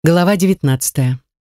Глава 19.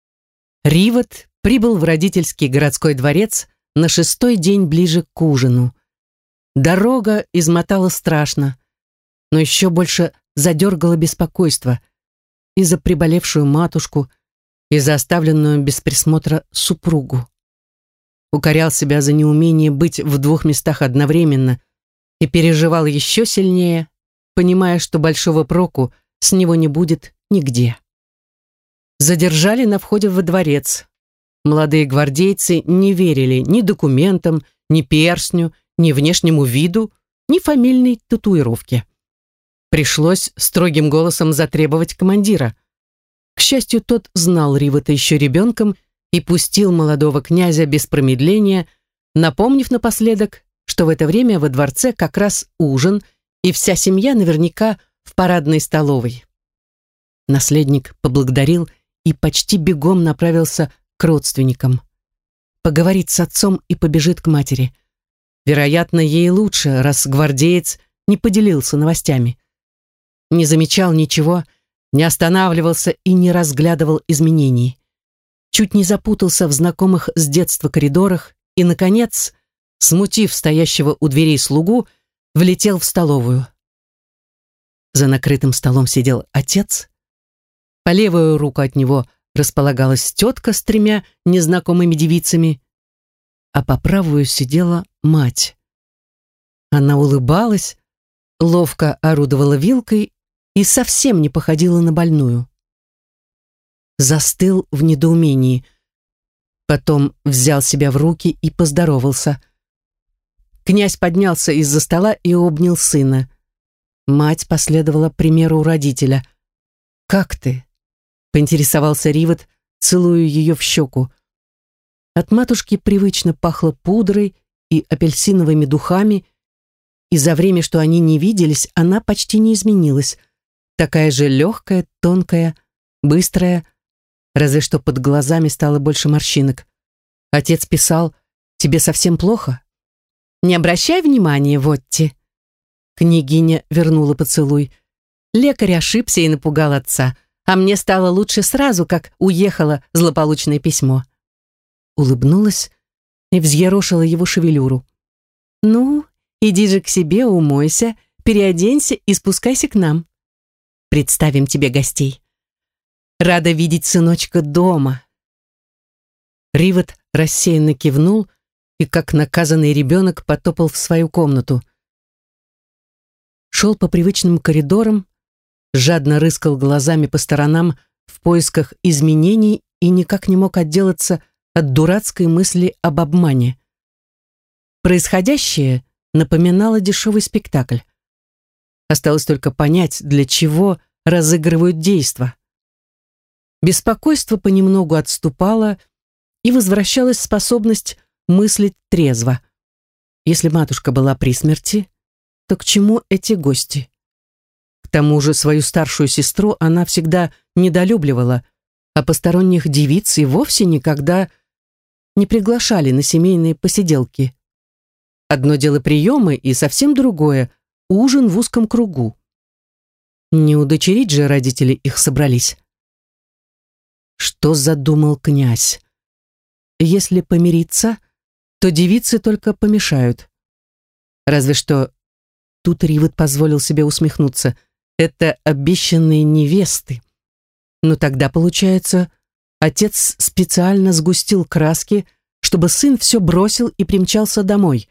Риват прибыл в родительский городской дворец на 6-й день ближе к ужину. Дорога измотала страшно, но еще больше задергало беспокойство и за приболевшую матушку, и за оставленную без присмотра супругу. Укорял себя за неумение быть в двух местах одновременно и переживал еще сильнее, понимая, что большого проку с него не будет нигде. Задержали на входе во дворец. Молодые гвардейцы не верили ни документам, ни перстню, ни внешнему виду, ни фамильной татуировке. Пришлось строгим голосом затребовать командира. К счастью, тот знал Ривата еще ребенком и пустил молодого князя без промедления, напомнив напоследок, что в это время во дворце как раз ужин, и вся семья наверняка в парадной столовой. Наследник поблагодарил и почти бегом направился к родственникам. Поговорит с отцом и побежит к матери. Вероятно, ей лучше, раз гвардеец не поделился новостями. Не замечал ничего, не останавливался и не разглядывал изменений. Чуть не запутался в знакомых с детства коридорах и, наконец, смутив стоящего у дверей слугу, влетел в столовую. За накрытым столом сидел отец. По левую руку от него располагалась тетка с 3 незнакомыми девицами, а по правую сидела мать. Она улыбалась, ловко орудовала вилкой и совсем не походила на больную. Застыл в недоумении, потом взял себя в руки и поздоровался. Князь поднялся из-за стола и обнял сына. Мать последовала примеру родителя. «Как ты?» — поинтересовался Риват, целуя ее в щеку. От матушки привычно пахло пудрой и апельсиновыми духами, и за время, что они не виделись, она почти не изменилась. Такая же легкая, тонкая, быстрая, разве что под глазами стало больше морщинок. Отец писал: «Тебе совсем плохо?» «Не обращай внимания, Вотти». Княгиня вернула поцелуй. Лекарь ошибся и напугал отца, а мне стало лучше сразу, как уехало злополучное письмо. Улыбнулась и взъерошила его шевелюру. «Ну, иди же к себе, умойся, переоденься и спускайся к нам. Представим тебе гостей. Рада видеть сыночка дома». Риват рассеянно кивнул и, как наказанный ребенок, потопал в свою комнату. Шел по привычным коридорам, жадно рыскал глазами по сторонам в поисках изменений и никак не мог отделаться от дурацкой мысли об обмане. Происходящее напоминало дешевый спектакль. Осталось только понять, для чего разыгрывают действо. Беспокойство понемногу отступало, и возвращалась способность мыслить трезво. Если матушка была при смерти, то к чему эти гости? К тому же свою старшую сестру она всегда недолюбливала, а посторонних девиц и вовсе никогда не приглашали на семейные посиделки. Одно дело приемы, и совсем другое — ужин в узком кругу. Не удочерить же родители их собрались. Что задумал князь? Если помириться, то девицы только помешают. Разве что, тут Риват позволил себе усмехнуться, это обещанные невесты. Но тогда, получается, отец специально сгустил краски, чтобы сын все бросил и примчался домой.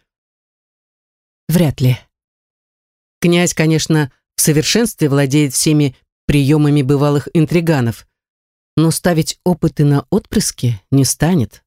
Вряд ли. Князь, конечно, в совершенстве владеет всеми приемами бывалых интриганов, но ставить опыты на отпрыски не станет.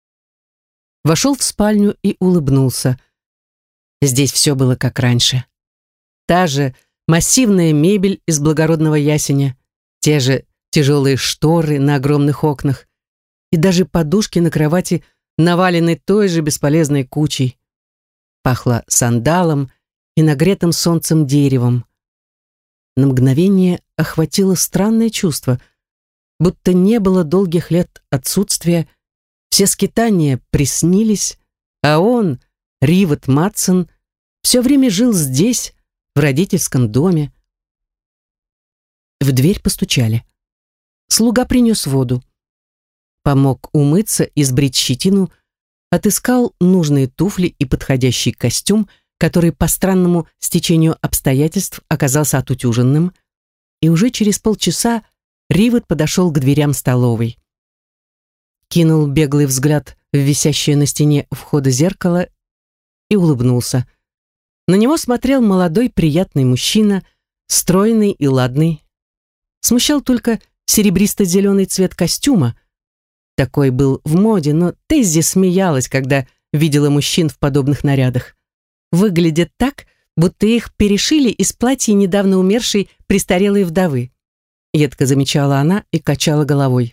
Вошел в спальню и улыбнулся. Здесь все было как раньше. Та же массивная мебель из благородного ясеня, те же тяжелые шторы на огромных окнах и даже подушки на кровати навалены той же бесполезной кучей. Пахло сандалом и нагретым солнцем деревом. На мгновение охватило странное чувство, будто не было долгих лет отсутствия, все скитания приснились, а он, Риват Матсон, все время жил здесь, в родительском доме. В дверь постучали. Слуга принес воду. Помог умыться и сбрить щетину, отыскал нужные туфли и подходящий костюм, который по странному стечению обстоятельств оказался отутюженным, и уже через полчаса Ривет подошел к дверям столовой. Кинул беглый взгляд в висящее на стене у входа зеркало и улыбнулся. На него смотрел молодой приятный мужчина, стройный и ладный. Смущал только серебристо-зеленый цвет костюма. Такой был в моде, но Теззи смеялась, когда видела мужчин в подобных нарядах. Выглядят так, будто их перешили из платья недавно умершей престарелой вдовы. Едко замечала она и качала головой.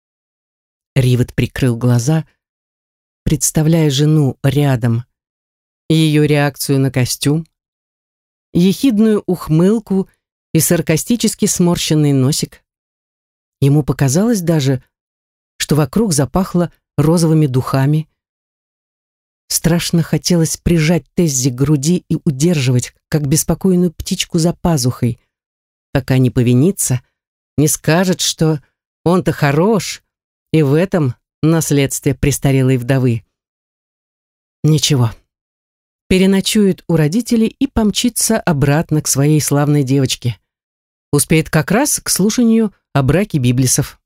Ривет прикрыл глаза, представляя жену рядом, ее реакцию на костюм, ехидную ухмылку и саркастически сморщенный носик. Ему показалось даже, что вокруг запахло розовыми духами. Страшно хотелось прижать Теззи к груди и удерживать, как беспокойную птичку за пазухой, пока не повинится, не скажет, что он-то хорош, и в этом наследствие престарелой вдовы. Ничего. Переночует у родителей и помчится обратно к своей славной девочке. Успеет как раз к слушанию о браке Библисов.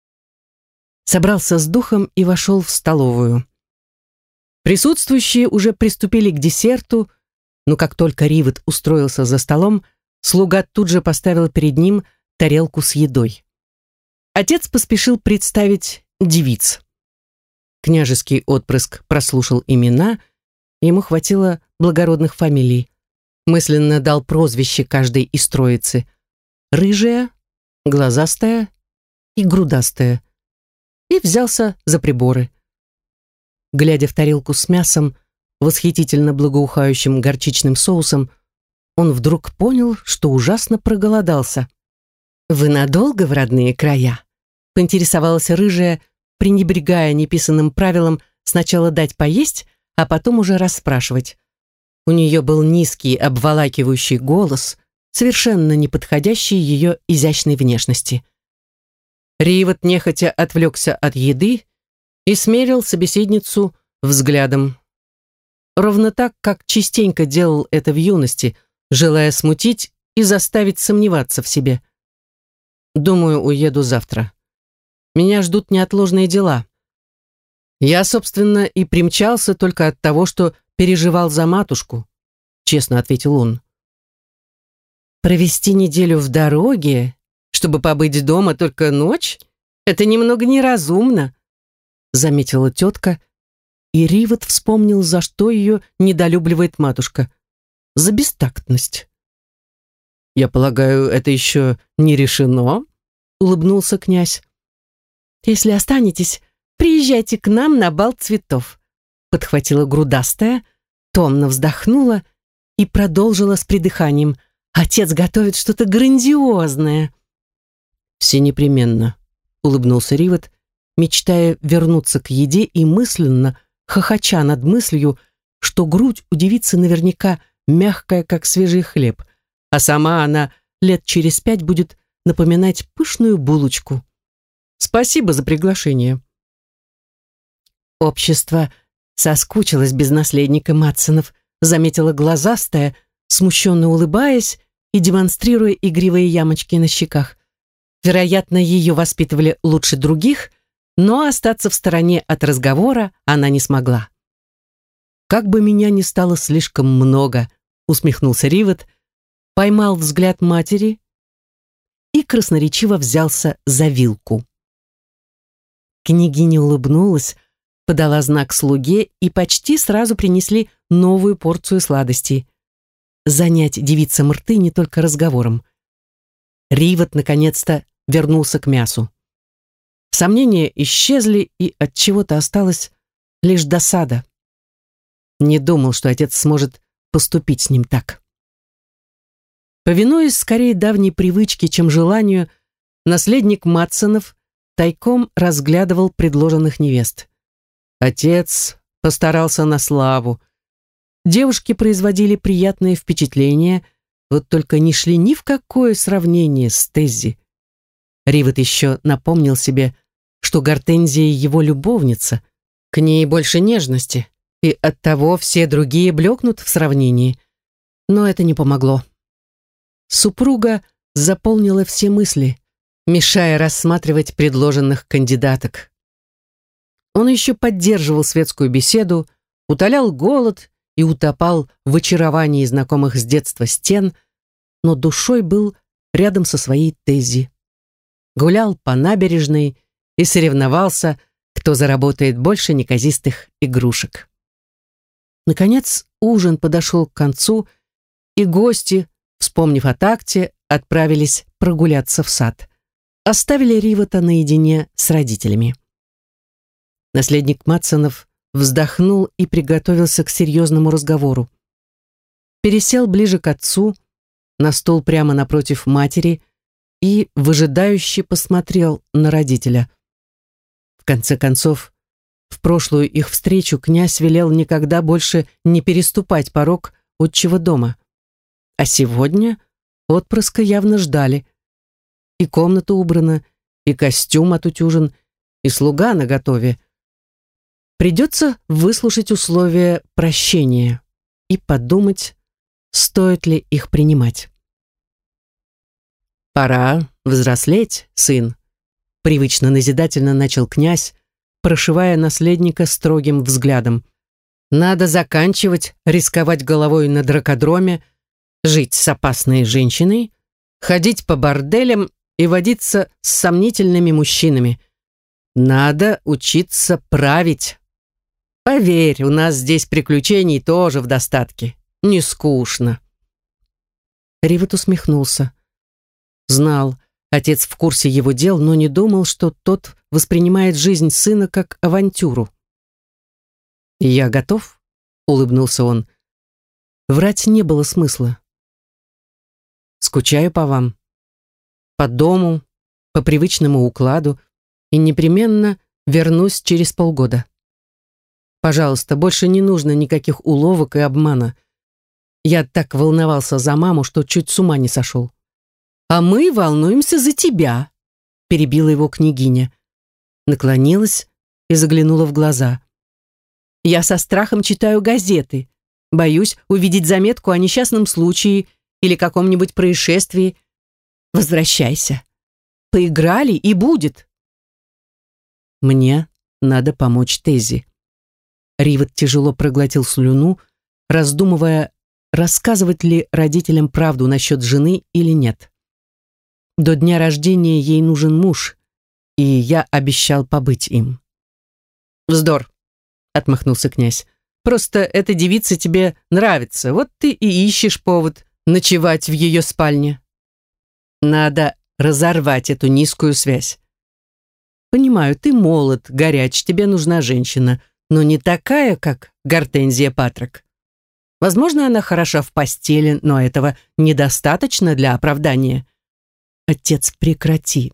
Собрался с духом и вошел в столовую. Присутствующие уже приступили к десерту, но как только Ривет устроился за столом, слуга тут же поставил перед ним тарелку с едой. Отец поспешил представить девиц. Княжеский отпрыск прослушал имена, ему хватило благородных фамилий. Мысленно дал прозвище каждой из троицы: рыжая, глазастая и грудастая, и взялся за приборы. Глядя в тарелку с мясом, восхитительно благоухающим горчичным соусом, он вдруг понял, что ужасно проголодался. «Вы надолго в родные края?» — поинтересовалась рыжая, пренебрегая неписанным правилом сначала дать поесть, а потом уже расспрашивать. У нее был низкий, обволакивающий голос, совершенно не подходящий ее изящной внешности. Ривет нехотя отвлекся от еды и смерил собеседницу взглядом. Ровно так, как частенько делал это в юности, желая смутить и заставить сомневаться в себе. «Думаю, уеду завтра. Меня ждут неотложные дела. Я, собственно, и примчался только от того, что переживал за матушку», — честно ответил он. «Провести неделю в дороге, чтобы побыть дома только ночь, это немного неразумно», — заметила тетка, и Ривет вспомнил, за что ее недолюбливает матушка. За бестактность. «Я полагаю, это еще не решено?» — улыбнулся князь. «Если останетесь, приезжайте к нам на бал цветов», — подхватила грудастая, томно вздохнула и продолжила с придыханием. «Отец готовит что-то грандиозное». «Все непременно», — улыбнулся Ривет, мечтая вернуться к еде и мысленно хохоча над мыслью, что грудь у девицы наверняка мягкая, как свежий хлеб, а сама она лет через 5 будет напоминать пышную булочку. «Спасибо за приглашение». «Общество соскучилось без наследника Матсонов», заметила глазастая, смущенно улыбаясь и демонстрируя игривые ямочки на щеках. Вероятно, ее воспитывали лучше других, но остаться в стороне от разговора она не смогла. «Как бы меня ни стало слишком много», усмехнулся Ривет, поймал взгляд матери и красноречиво взялся за вилку. Княгиня улыбнулась, подала знак слуге, и почти сразу принесли новую порцию сладостей. Занять девицам рты не только разговором. Ривет наконец-то вернулся к мясу. Сомнения исчезли, и от чего-то осталась лишь досада. Не думал, что отец сможет поступить с ним так. Повинуясь скорее давней привычке, чем желанию, наследник Матсонов тайком разглядывал предложенных невест. Отец постарался на славу. Девушки производили приятное впечатление, вот только не шли ни в какое сравнение с Теззи. Ривет еще напомнил себе, что Гортензия его любовница, к ней больше нежности, и оттого все другие блекнут в сравнении. Но это не помогло. Супруга заполнила все мысли, мешая рассматривать предложенных кандидаток. Он еще поддерживал светскую беседу, утолял голод и утопал в очаровании знакомых с детства стен, но душой был рядом со своей Теззи. Гулял по набережной и соревновался, кто заработает больше неказистых игрушек. Наконец ужин подошел к концу, и гости, вспомнив о такте, отправились прогуляться в сад. Оставили Ривета наедине с родителями. Наследник Матсонов вздохнул и приготовился к серьезному разговору. Пересел ближе к отцу, на стул прямо напротив матери, и выжидающе посмотрел на родителя. В конце концов, в прошлую их встречу князь велел никогда больше не переступать порог отчего дома. А сегодня отпрыска явно ждали. И комната убрана, и костюм отутюжен, и слуга наготове. Придется выслушать условия прощения и подумать, стоит ли их принимать. «Пора взрослеть, сын», — привычно назидательно начал князь, прошивая наследника строгим взглядом. «Надо заканчивать рисковать головой на дракодроме, жить с опасной женщиной, ходить по борделям и водиться с сомнительными мужчинами. Надо учиться править. Поверь, у нас здесь приключений тоже в достатке. Не скучно». Ривет усмехнулся. Знал, отец в курсе его дел, но не думал, что тот воспринимает жизнь сына как авантюру. «Я готов», — улыбнулся он. Врать не было смысла. «Скучаю по вам. По дому, по привычному укладу, и непременно вернусь через полгода. Пожалуйста, больше не нужно никаких уловок и обмана. Я так волновался за маму, что чуть с ума не сошел». «А мы волнуемся за тебя», — перебила его княгиня. Наклонилась и заглянула в глаза. «Я со страхом читаю газеты. Боюсь увидеть заметку о несчастном случае или каком-нибудь происшествии. Возвращайся. Поиграли и будет». «Мне надо помочь Теззи». Ривет тяжело проглотил слюну, раздумывая, рассказывать ли родителям правду насчет жены или нет. До дня рождения ей нужен муж, и я обещал побыть им. «Вздор», — отмахнулся князь. «Просто эта девица тебе нравится, вот ты и ищешь повод ночевать в ее спальне. Надо разорвать эту низкую связь. Понимаю, ты молод, горяч, тебе нужна женщина, но не такая, как Гортензия Патрок. Возможно, она хороша в постели, но этого недостаточно для оправдания. Отец, прекрати.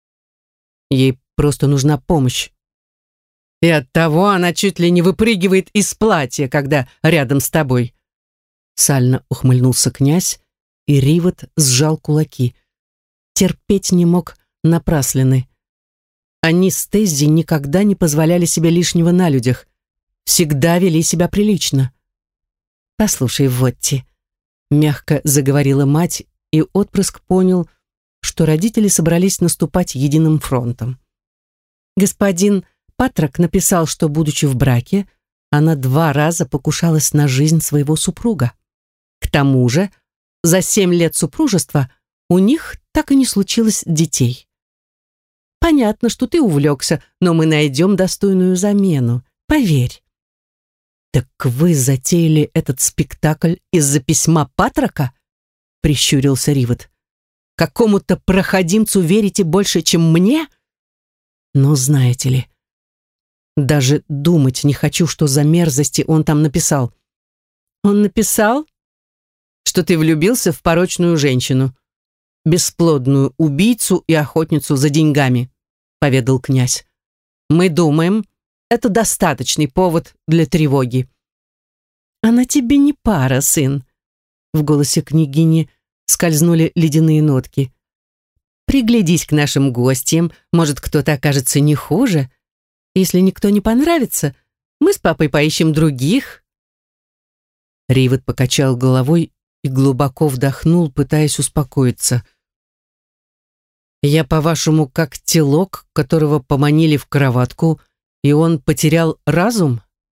Ей просто нужна помощь. И оттого она чуть ли не выпрыгивает из платья, когда рядом с тобой». Сально ухмыльнулся князь, и Ривет сжал кулаки. Терпеть не мог напраслины. Они с Теззи никогда не позволяли себе лишнего на людях, всегда вели себя прилично. «Послушай, Вотти», — мягко заговорила мать, и отпрыск понял, что родители собрались наступать единым фронтом. Господин Патрок написал, что, будучи в браке, она 2 раза покушалась на жизнь своего супруга. К тому же, за 7 лет супружества у них так и не случилось детей. Понятно, что ты увлекся, но мы найдем достойную замену, поверь. «Так вы затеяли этот спектакль из-за письма Патрока?» — прищурился Ривет. «Какому-то проходимцу верите больше, чем мне? Но знаете ли, даже думать не хочу, что за мерзости он там написал». «Он написал, что ты влюбился в порочную женщину, бесплодную убийцу и охотницу за деньгами», — поведал князь. «Мы думаем, это достаточный повод для тревоги». «Она тебе не пара, сын», — в голосе княгини скользнули ледяные нотки. приглядись к нашим гостям, может, кто-то окажется не хуже. Если никто не понравится, мы с папой поищем других». Ривет покачал головой и глубоко вдохнул, пытаясь успокоиться. «Я, по-вашему, как телок, которого поманили в кроватку, и он потерял разум?»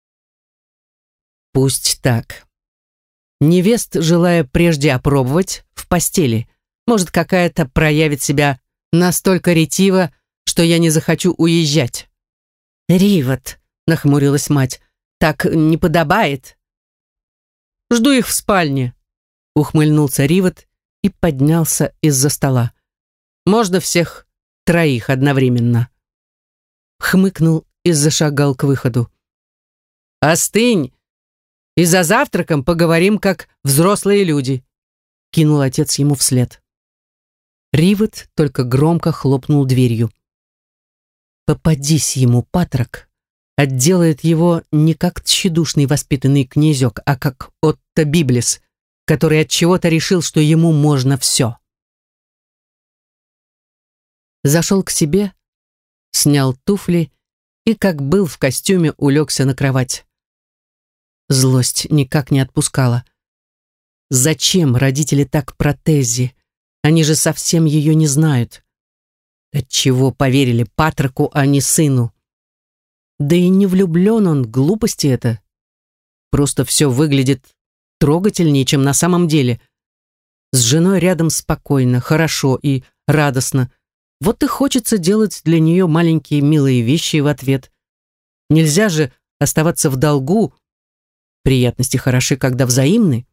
«Пусть так. Невест, желая прежде опробовать в постели, может, какая-то проявит себя настолько ретиво, что я не захочу уезжать». «Ривет», — нахмурилась мать, — «так не подобает». «Жду их в спальне», — ухмыльнулся Ривет и поднялся из-за стола. «Можно всех троих одновременно?» Хмыкнул и зашагал к выходу. «Остынь, и за завтраком поговорим, как взрослые люди», — кинул отец ему вслед. Ривет только громко хлопнул дверью. Попадись ему, Патрок, отделает его не как тщедушный воспитанный князек, а как Отто Библис, который от чего-то решил, что ему можно все. Зашел к себе, снял туфли и, как был в костюме, улегся на кровать. Злость никак не отпускала. Зачем родители так про Теззи? Они же совсем ее не знают. Отчего поверили Патроку, а не сыну? Да и не влюблен он, глупости это. Просто все выглядит трогательнее, чем на самом деле. С женой рядом спокойно, хорошо и радостно. Вот и хочется делать для нее маленькие милые вещи в ответ. Нельзя же оставаться в долгу. Приятности хороши, когда взаимны.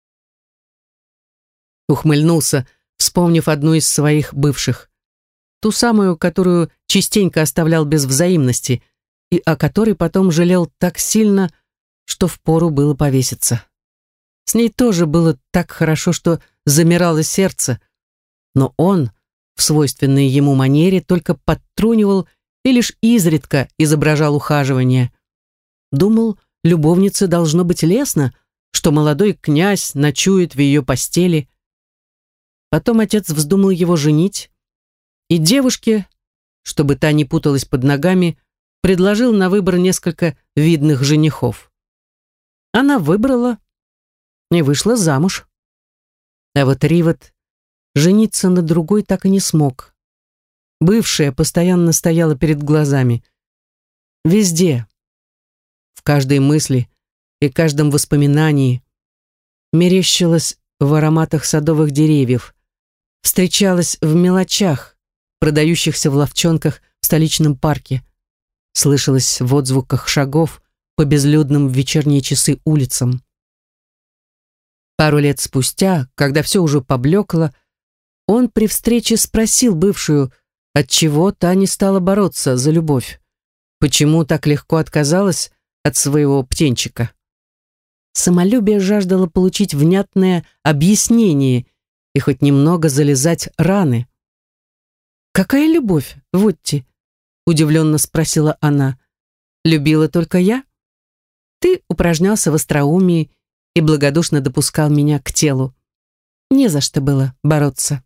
Ухмыльнулся, вспомнив одну из своих бывших. Ту самую, которую частенько оставлял без взаимности и о которой потом жалел так сильно, что впору было повеситься. С ней тоже было так хорошо, что замирало сердце, но он, в свойственной ему манере, только подтрунивал и лишь изредка изображал ухаживание. Думал, любовнице должно быть лестно, что молодой князь ночует в ее постели. Потом отец вздумал его женить, и девушке, чтобы та не путалась под ногами, предложил на выбор несколько видных женихов. Она выбрала и вышла замуж. А вот Ривет жениться на другой так и не смог. Бывшая постоянно стояла перед глазами. Везде, в каждой мысли и каждом воспоминании, мерещилась в ароматах садовых деревьев, встречалась в мелочах, продающихся в лавчонках в столичном парке, слышалась в отзвуках шагов по безлюдным в вечерние часы улицам. Пару лет спустя, когда все уже поблекло, он при встрече спросил бывшую, отчего та не стала бороться за любовь, почему так легко отказалась от своего птенчика. Самолюбие жаждало получить внятное объяснение и хоть немного залезать раны. «Какая любовь, Вотти?» — удивленно спросила она. «Любила только я? Ты упражнялся в остроумии и благодушно допускал меня к телу. Не за что было бороться».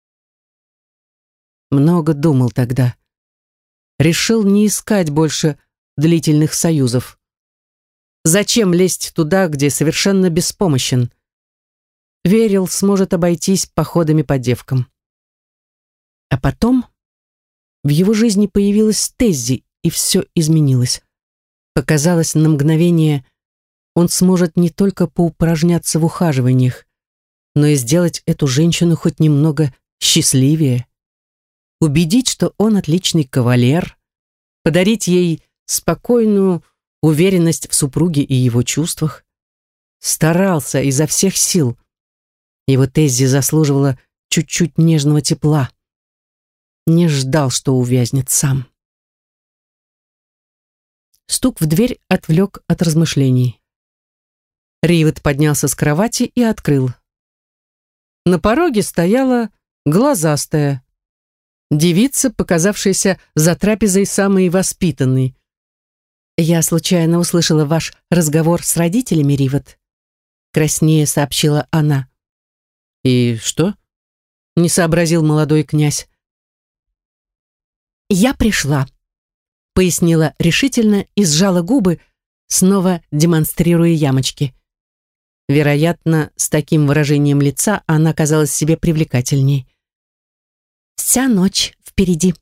Много думал тогда. Решил не искать больше длительных союзов. Зачем лезть туда, где совершенно беспомощен? Верил, сможет обойтись походами по девкам. А потом в его жизни появилась Теззи, и все изменилось. Показалось на мгновение, он сможет не только поупражняться в ухаживаниях, но и сделать эту женщину хоть немного счастливее. Убедить, что он отличный кавалер, подарить ей спокойную уверенность в супруге и его чувствах. Старался изо всех сил. Его Теззи заслуживала чуть-чуть нежного тепла. Не ждал, что увязнет сам. Стук в дверь отвлек от размышлений. Ривет поднялся с кровати и открыл. На пороге стояла глазастая девица, показавшаяся за трапезой самой воспитанной. «Я случайно услышала ваш разговор с родителями, Ривет», краснее сообщила она. «И что?» — не сообразил молодой князь, «Я пришла», — пояснила решительно и сжала губы, снова демонстрируя ямочки. Вероятно, с таким выражением лица она казалась себе привлекательней. «Вся ночь впереди».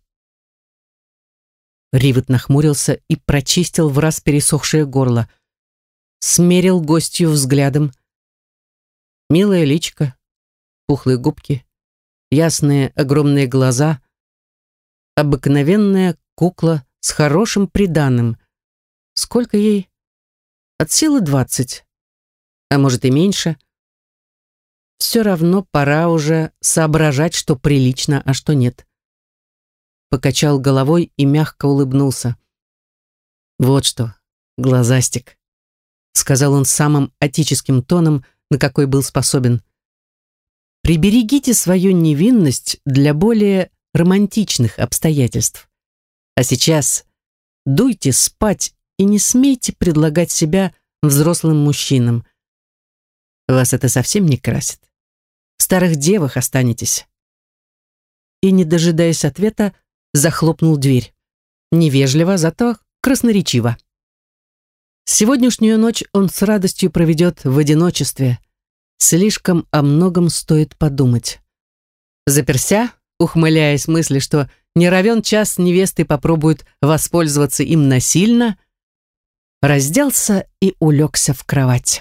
Ривет нахмурился и прочистил враз пересохшее горло. Смерил гостью взглядом. Милая личка, пухлые губки, ясные огромные глаза, обыкновенная кукла с хорошим приданым. Сколько ей? От силы 20, а может и меньше. Все равно пора уже соображать, что прилично, а что нет. Покачал головой и мягко улыбнулся. «Вот что, глазастик», — сказал он самым отеческим тоном, на какой был способен. «Приберегите свою невинность для более романтичных обстоятельств. А сейчас дуйте спать и не смейте предлагать себя взрослым мужчинам. Вас это совсем не красит. В старых девах останетесь». И, не дожидаясь ответа, захлопнул дверь. Невежливо, зато красноречиво. Сегодняшнюю ночь он с радостью проведет в одиночестве. Слишком о многом стоит подумать. Заперся, ухмыляясь мысли, что не равен час невесты попробует воспользоваться им насильно, разделся и улегся в кровать.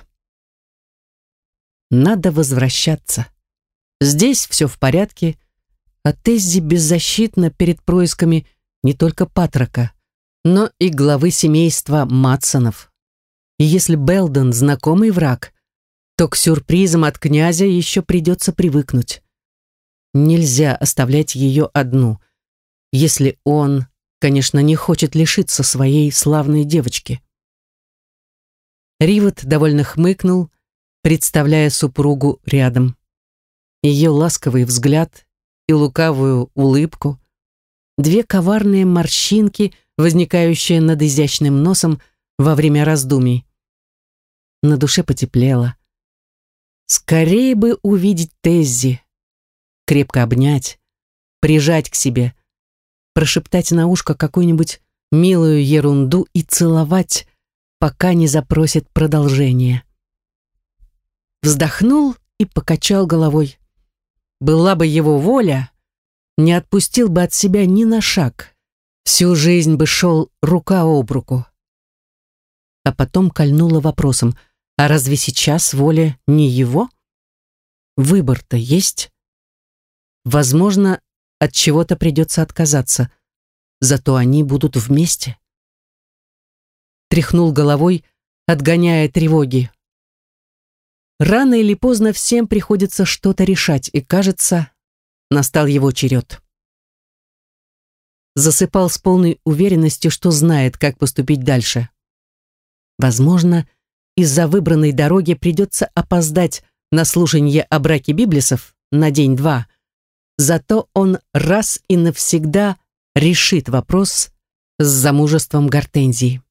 Надо возвращаться. Здесь все в порядке, а Теззи беззащитна перед происками не только Патрока, но и главы семейства Матсонов. И если Белден знакомый враг, то к сюрпризам от князя еще придется привыкнуть. Нельзя оставлять ее одну, если он, конечно, не хочет лишиться своей славной девочки. Ривет довольно хмыкнул, представляя супругу рядом. Ее ласковый взгляд и лукавую улыбку, две коварные морщинки, возникающие над изящным носом во время раздумий. На душе потеплело. Скорее бы увидеть Теззи, крепко обнять, прижать к себе, прошептать на ушко какую-нибудь милую ерунду и целовать, пока не запросит продолжение. Вздохнул и покачал головой. Была бы его воля, не отпустил бы от себя ни на шаг. Всю жизнь бы шел рука об руку. А потом кольнула вопросом: а разве сейчас воля не его? Выбор-то есть. Возможно, от чего-то придется отказаться, зато они будут вместе. Тряхнул головой, отгоняя тревоги. Рано или поздно всем приходится что-то решать, и, кажется, настал его черед. Засыпал с полной уверенностью, что знает, как поступить дальше. Возможно, из-за выбранной дороги придется опоздать на слушанье о браке Библисов на день-два. Зато он раз и навсегда решит вопрос с замужеством Гортензии.